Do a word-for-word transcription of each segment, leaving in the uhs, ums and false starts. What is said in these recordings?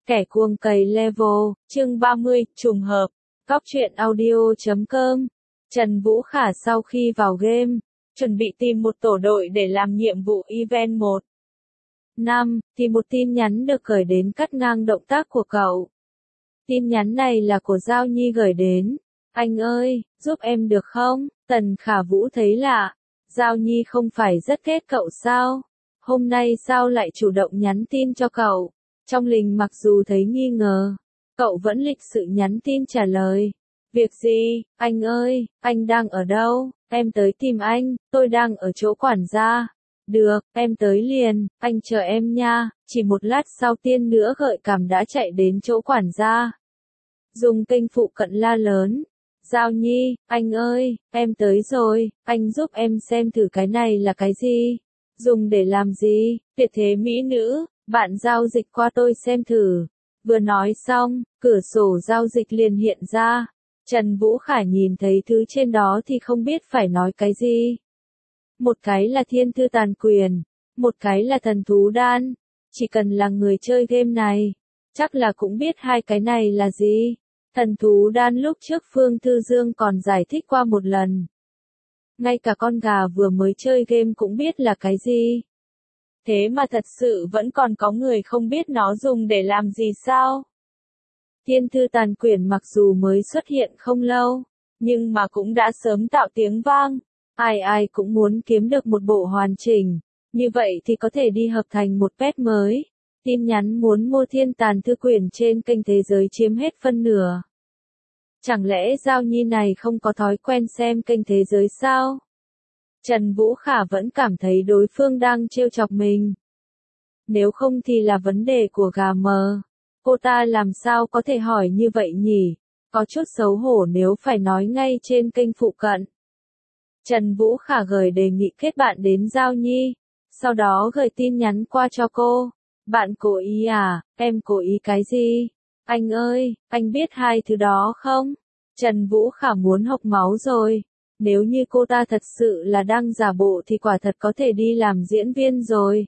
Kẻ cuồng cày level, chương ba mươi, trùng hợp. Góc truyện audio chấm com. Trần Vũ Khả sau khi vào game, chuẩn bị tìm một tổ đội để làm nhiệm vụ event một. năm, thì một tin nhắn được gửi đến cắt ngang động tác của cậu. Tin nhắn này là của Giao Nhi gửi đến. Anh ơi, giúp em được không? Tần Khả Vũ thấy lạ. Giao Nhi không phải rất ghét cậu sao? Hôm nay sao lại chủ động nhắn tin cho cậu? Trong Linh mặc dù thấy nghi ngờ, cậu vẫn lịch sự nhắn tin trả lời. Việc gì, anh ơi, anh đang ở đâu? Em tới tìm anh, tôi đang ở chỗ quản gia. Được, em tới liền, anh chờ em nha. Chỉ một lát sau tiên nữa gợi cảm đã chạy đến chỗ quản gia. Dùng kênh phụ cận la lớn. Giao Nhi, anh ơi, em tới rồi, anh giúp em xem thử cái này là cái gì? Dùng để làm gì? Tuyệt thế mỹ nữ, bạn giao dịch qua tôi xem thử. Vừa nói xong, cửa sổ giao dịch liền hiện ra. Trần Vũ Khả nhìn thấy thứ trên đó thì không biết phải nói cái gì. Một cái là thiên thư tàn quyền, một cái là thần thú đan. Chỉ cần là người chơi game này, chắc là cũng biết hai cái này là gì. Thần thú đan lúc trước Phương Thư Dương còn giải thích qua một lần. Ngay cả con gà vừa mới chơi game cũng biết là cái gì. Thế mà thật sự vẫn còn có người không biết nó dùng để làm gì sao? Thiên thư tàn quyển mặc dù mới xuất hiện không lâu, nhưng mà cũng đã sớm tạo tiếng vang. Ai ai cũng muốn kiếm được một bộ hoàn chỉnh. Như vậy thì có thể đi hợp thành một pet mới. Tin nhắn muốn mua thiên tàn thư quyển trên kênh thế giới chiếm hết phân nửa. Chẳng lẽ Giao Nhi này không có thói quen xem kênh thế giới sao? Trần Vũ Khả vẫn cảm thấy đối phương đang trêu chọc mình. Nếu không thì là vấn đề của gà mờ. Cô ta làm sao có thể hỏi như vậy nhỉ? Có chút xấu hổ nếu phải nói ngay trên kênh phụ cận. Trần Vũ Khả gửi đề nghị kết bạn đến Giao Nhi. Sau đó gửi tin nhắn qua cho cô. Bạn cố ý à? Em cố ý cái gì? Anh ơi, anh biết hai thứ đó không? Trần Vũ Khả muốn hộc máu rồi. Nếu như cô ta thật sự là đang giả bộ thì quả thật có thể đi làm diễn viên rồi.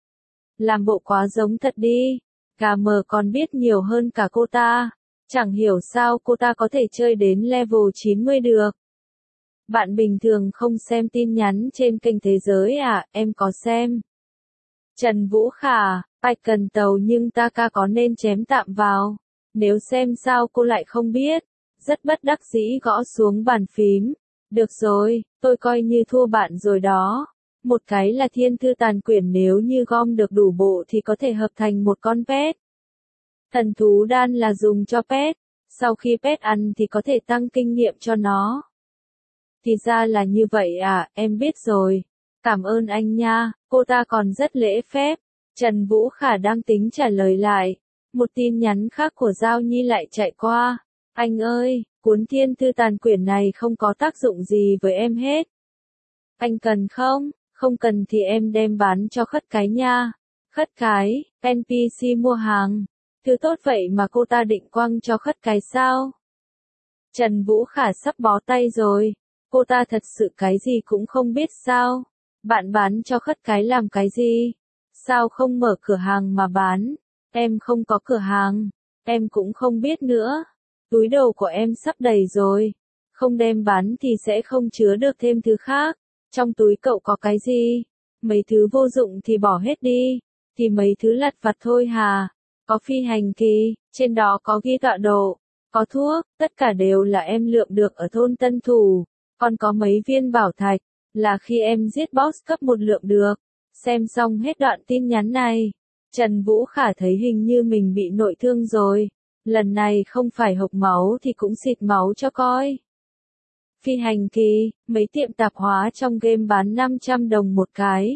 Làm bộ quá giống thật đi. Gà mờ còn biết nhiều hơn cả cô ta. Chẳng hiểu sao cô ta có thể chơi đến level chín mươi được. Bạn bình thường không xem tin nhắn trên kênh thế giới à? Em có xem. Trần Vũ Khả, ai cần tàu nhưng ta ca có nên chém tạm vào. Nếu xem sao cô lại không biết. Rất bất đắc dĩ gõ xuống bàn phím. Được rồi, tôi coi như thua bạn rồi đó. Một cái là thiên thư tàn quyển, nếu như gom được đủ bộ thì có thể hợp thành một con pet. Thần thú đan là dùng cho pet. Sau khi pet ăn thì có thể tăng kinh nghiệm cho nó. Thì ra là như vậy à, em biết rồi. Cảm ơn anh nha, cô ta còn rất lễ phép. Trần Vũ Khả đang tính trả lời lại. Một tin nhắn khác của Giao Nhi lại chạy qua. Anh ơi, cuốn thiên thư tàn quyển này không có tác dụng gì với em hết. Anh cần không? Không cần thì em đem bán cho khất cái nha. Khất cái, en pê xê mua hàng. Thứ tốt vậy mà cô ta định quăng cho khất cái sao? Trần Vũ Khả sắp bó tay rồi. Cô ta thật sự cái gì cũng không biết sao? Bạn bán cho khất cái làm cái gì? Sao không mở cửa hàng mà bán? Em không có cửa hàng. Em cũng không biết nữa. Túi đồ của em sắp đầy rồi. Không đem bán thì sẽ không chứa được thêm thứ khác. Trong túi cậu có cái gì? Mấy thứ vô dụng thì bỏ hết đi. Thì mấy thứ lặt vặt thôi hà. Có phi hành kỳ, trên đó có ghi tọa độ. Có thuốc, tất cả đều là em lượm được ở thôn Tân Thủ. Còn có mấy viên bảo thạch, là khi em giết boss cấp một lượm được. Xem xong hết đoạn tin nhắn này. Trần Vũ Khả thấy hình như mình bị nội thương rồi. Lần này không phải hộc máu thì cũng xịt máu cho coi. Phi hành kỳ, mấy tiệm tạp hóa trong game bán năm trăm đồng một cái.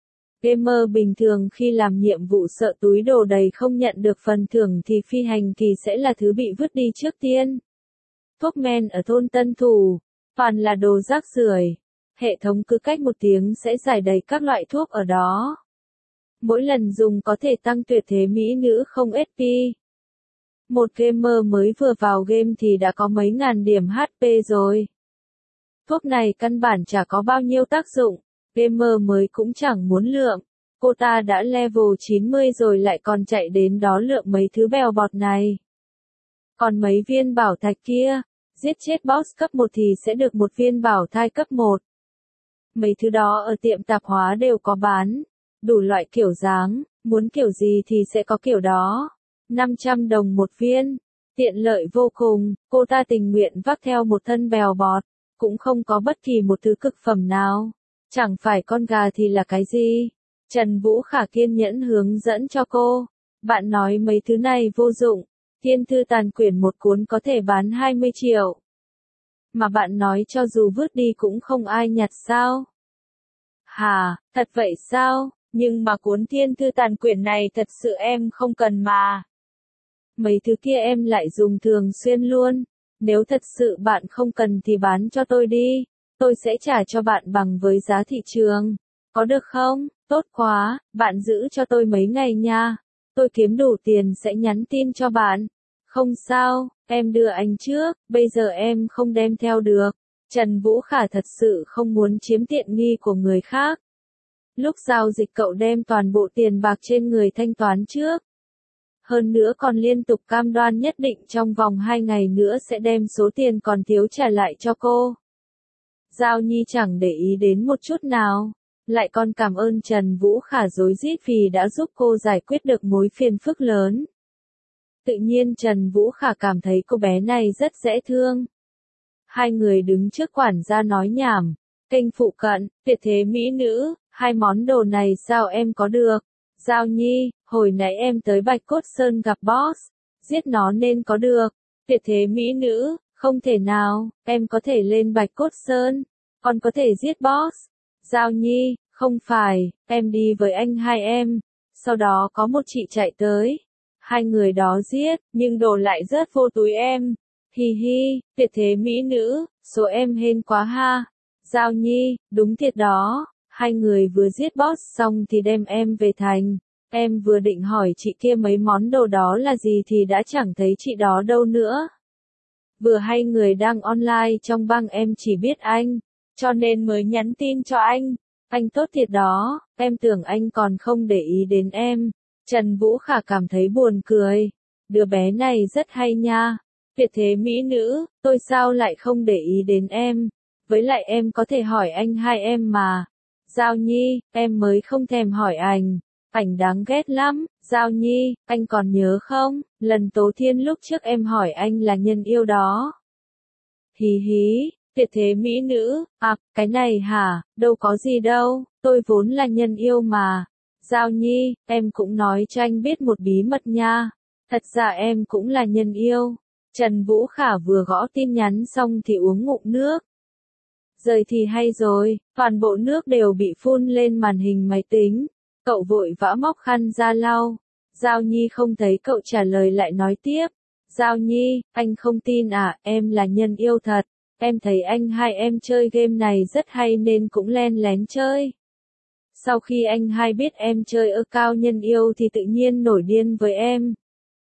Gamer bình thường khi làm nhiệm vụ sợ túi đồ đầy không nhận được phần thưởng thì phi hành kỳ sẽ là thứ bị vứt đi trước tiên. Thuốc men ở thôn Tân Thủ, toàn là đồ rác rưởi. Hệ thống cứ cách một tiếng sẽ giải đầy các loại thuốc ở đó. Mỗi lần dùng có thể tăng tuyệt thế mỹ nữ không ét pê. Một gamer mới vừa vào game thì đã có mấy ngàn điểm hát pê rồi. Thuốc này căn bản chả có bao nhiêu tác dụng, gamer mới cũng chẳng muốn lượm. cô ta đã level chín mươi rồi lại còn chạy đến đó lượm mấy thứ bèo bọt này. Còn mấy viên bảo thạch kia, giết chết boss cấp một thì sẽ được một viên bảo thai cấp một. Mấy thứ đó ở tiệm tạp hóa đều có bán, đủ loại kiểu dáng, muốn kiểu gì thì sẽ có kiểu đó. năm trăm đồng một viên, tiện lợi vô cùng, cô ta tình nguyện vác theo một thân bèo bọt, cũng không có bất kỳ một thứ cực phẩm nào. Chẳng phải con gà thì là cái gì? Trần Vũ Khả kiên nhẫn hướng dẫn cho cô. Bạn nói mấy thứ này vô dụng, thiên thư tàn quyển một cuốn có thể bán hai mươi triệu. Mà bạn nói cho dù vứt đi cũng không ai nhặt sao? Hả, thật vậy sao? Nhưng mà cuốn thiên thư tàn quyển này thật sự em không cần mà. Mấy thứ kia em lại dùng thường xuyên luôn. Nếu thật sự bạn không cần thì bán cho tôi đi. Tôi sẽ trả cho bạn bằng với giá thị trường. Có được không? Tốt quá, bạn giữ cho tôi mấy ngày nha. Tôi kiếm đủ tiền sẽ nhắn tin cho bạn. Không sao, em đưa anh trước, bây giờ em không đem theo được. Trần Vũ Khả thật sự không muốn chiếm tiện nghi của người khác. Lúc giao dịch cậu đem toàn bộ tiền bạc trên người thanh toán trước. Hơn nữa còn liên tục cam đoan nhất định trong vòng hai ngày nữa sẽ đem số tiền còn thiếu trả lại cho cô. Giao Nhi chẳng để ý đến một chút nào, lại còn cảm ơn Trần Vũ Khả rối rít vì đã giúp cô giải quyết được mối phiền phức lớn. Tự nhiên Trần Vũ Khả cảm thấy cô bé này rất dễ thương. Hai người đứng trước quản gia nói nhảm, kênh phụ cận, tuyệt thế mỹ nữ, hai món đồ này sao em có được? Giao Nhi, hồi nãy em tới Bạch Cốt Sơn gặp boss, giết nó nên có được. Tuyệt thế mỹ nữ, không thể nào, em có thể lên Bạch Cốt Sơn, còn có thể giết boss. Giao Nhi, không phải, em đi với anh hai em, sau đó có một chị chạy tới. Hai người đó giết, nhưng đồ lại rớt vô túi em. Hi hi, tuyệt thế mỹ nữ, số em hên quá ha. Giao Nhi, đúng thiệt đó, hai người vừa giết boss xong thì đem em về thành. Em vừa định hỏi chị kia mấy món đồ đó là gì thì đã chẳng thấy chị đó đâu nữa. Vừa hay người đang online trong băng em chỉ biết anh, cho nên mới nhắn tin cho anh. Anh tốt thiệt đó, em tưởng anh còn không để ý đến em. Trần Vũ Khả cảm thấy buồn cười. Đứa bé này rất hay nha. Tuyệt thế mỹ nữ, tôi sao lại không để ý đến em. Với lại em có thể hỏi anh hai em mà. Giao Nhi, em mới không thèm hỏi anh. Ảnh đáng ghét lắm. Giao Nhi, anh còn nhớ không? Lần Tố Thiên lúc trước em hỏi anh là nhân yêu đó. Hí hí, tuyệt thế mỹ nữ, à, cái này hả, đâu có gì đâu, tôi vốn là nhân yêu mà. Giao Nhi, em cũng nói cho anh biết một bí mật nha. Thật ra em cũng là nhân yêu. Trần Vũ Khả vừa gõ tin nhắn xong thì uống ngụm nước. Rời thì hay rồi, toàn bộ nước đều bị phun lên màn hình máy tính. Cậu vội vã móc khăn ra lau. Giao Nhi không thấy cậu trả lời lại nói tiếp. Giao Nhi, anh không tin à, em là nhân yêu thật. Em thấy anh hai em chơi game này rất hay nên cũng len lén chơi. Sau khi anh hai biết em chơi ơ cao nhân yêu thì tự nhiên nổi điên với em.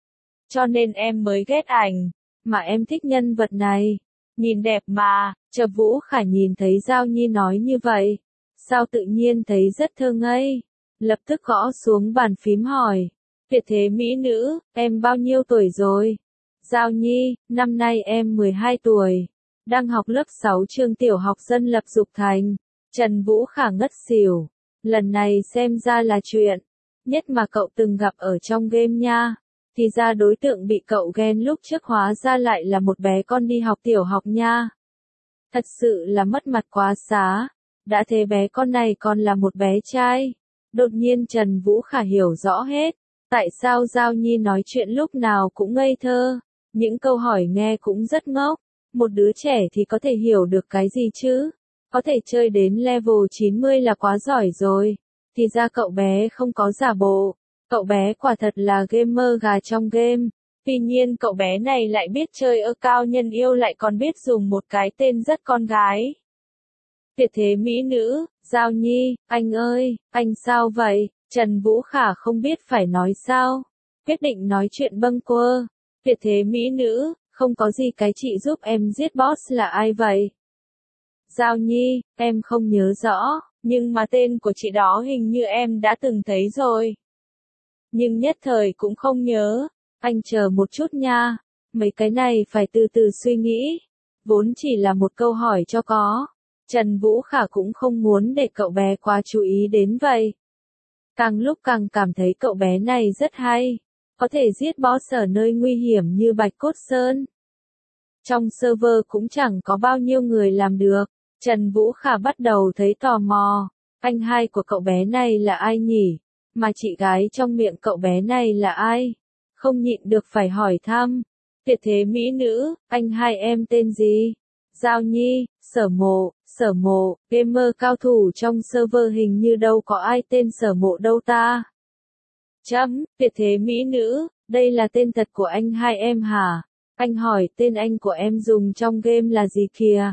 Cho nên em mới ghét ảnh, mà em thích nhân vật này. Nhìn đẹp mà, Trần Vũ Khả nhìn thấy Giao Nhi nói như vậy. Sao tự nhiên thấy rất thơ ngây. Lập tức gõ xuống bàn phím hỏi. Tuyệt thế mỹ nữ, em bao nhiêu tuổi rồi? Giao Nhi, năm nay em mười hai tuổi. Đang học lớp sáu trường tiểu học dân lập Dục Thành. Trần Vũ Khả ngất xỉu. Lần này xem ra là chuyện nhất mà cậu từng gặp ở trong game nha. Thì ra đối tượng bị cậu ghen lúc trước hóa ra lại là một bé con đi học tiểu học nha. Thật sự là mất mặt quá xá. Đã thế bé con này còn là một bé trai. Đột nhiên Trần Vũ Khả hiểu rõ hết. Tại sao Giao Nhi nói chuyện lúc nào cũng ngây thơ. Những câu hỏi nghe cũng rất ngốc. Một đứa trẻ thì có thể hiểu được cái gì chứ? Có thể chơi đến level chín mươi là quá giỏi rồi. Thì ra cậu bé không có giả bộ. Cậu bé quả thật là gamer gà trong game. Tuy nhiên cậu bé này lại biết chơi ơ cao nhân yêu lại còn biết dùng một cái tên rất con gái. Tuyệt thế mỹ nữ, Giao Nhi, anh ơi, anh sao vậy? Trần Vũ Khả không biết phải nói sao. Quyết định nói chuyện bâng quơ. Tuyệt thế mỹ nữ, không có gì cái chị giúp em giết boss là ai vậy? Giao Nhi, em không nhớ rõ, nhưng mà tên của chị đó hình như em đã từng thấy rồi. Nhưng nhất thời cũng không nhớ. Anh chờ một chút nha. Mấy cái này phải từ từ suy nghĩ. Vốn chỉ là một câu hỏi cho có. Trần Vũ Khả cũng không muốn để cậu bé quá chú ý đến vậy. Càng lúc càng cảm thấy cậu bé này rất hay. Có thể giết boss ở nơi nguy hiểm như Bạch Cốt Sơn. Trong server cũng chẳng có bao nhiêu người làm được. Trần Vũ Khả bắt đầu thấy tò mò. Anh hai của cậu bé này là ai nhỉ? Mà chị gái trong miệng cậu bé này là ai? Không nhịn được phải hỏi thăm. Tuyệt thế mỹ nữ, anh hai em tên gì? Giao Nhi, Sở Mộ, Sở Mộ, gamer cao thủ trong server hình như đâu có ai tên Sở Mộ đâu ta. Chấm, tuyệt thế mỹ nữ, đây là tên thật của anh hai em hả? Anh hỏi tên anh của em dùng trong game là gì kìa?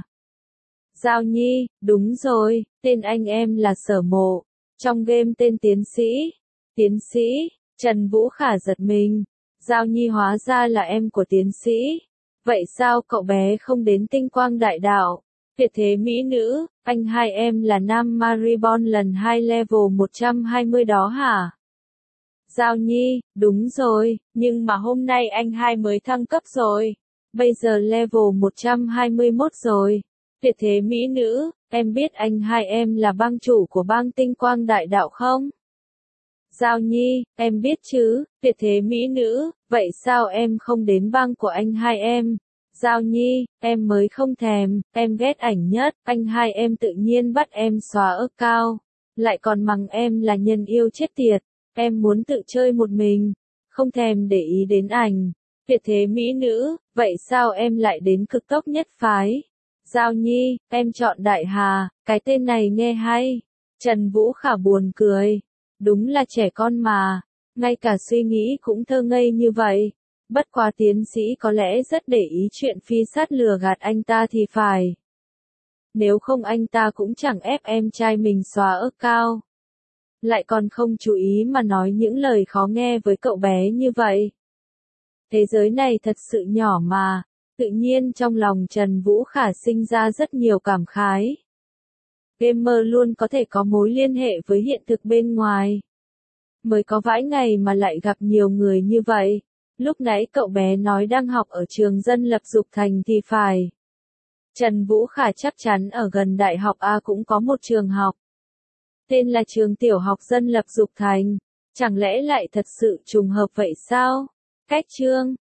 Giao Nhi, đúng rồi, tên anh em là Sở Mộ. Trong game tên tiến sĩ. Tiến sĩ, Trần Vũ Khả giật mình. Giao Nhi hóa ra là em của tiến sĩ. Vậy sao cậu bé không đến Tinh Quang Đại Đạo? Tuyệt thế mỹ nữ, anh hai em là Nam Maribon lần hai level một trăm hai mươi đó hả? Giao Nhi, đúng rồi, nhưng mà hôm nay anh hai mới thăng cấp rồi. Bây giờ level một trăm hai mươi mốt rồi. Tuyệt thế mỹ nữ, em biết anh hai em là bang chủ của bang Tinh Quang Đại Đạo không? Giao Nhi, em biết chứ, tuyệt thế mỹ nữ, vậy sao em không đến bang của anh hai em? Giao Nhi, em mới không thèm, em ghét ảnh nhất, anh hai em tự nhiên bắt em xóa ức cao. Lại còn mắng em là nhân yêu chết tiệt, em muốn tự chơi một mình, không thèm để ý đến ảnh. Tuyệt thế mỹ nữ, vậy sao em lại đến Cực Tốc Nhất Phái? Giao Nhi, em chọn Đại Hà, cái tên này nghe hay. Trần Vũ Khả buồn cười. Đúng là trẻ con mà, ngay cả suy nghĩ cũng thơ ngây như vậy. Bất quá tiến sĩ có lẽ rất để ý chuyện phi sát lừa gạt anh ta thì phải. Nếu không anh ta cũng chẳng ép em trai mình xóa ức cao. Lại còn không chú ý mà nói những lời khó nghe với cậu bé như vậy. Thế giới này thật sự nhỏ mà, tự nhiên trong lòng Trần Vũ Khả sinh ra rất nhiều cảm khái. Gamer luôn có thể có mối liên hệ với hiện thực bên ngoài. Mới có vãi ngày mà lại gặp nhiều người như vậy. Lúc nãy cậu bé nói đang học ở trường dân lập Dục Thành thì phải. Trần Vũ Khả chắc chắn ở gần Đại học A cũng có một trường học. Tên là trường tiểu học dân lập Dục Thành. Chẳng lẽ lại thật sự trùng hợp vậy sao? Cách chương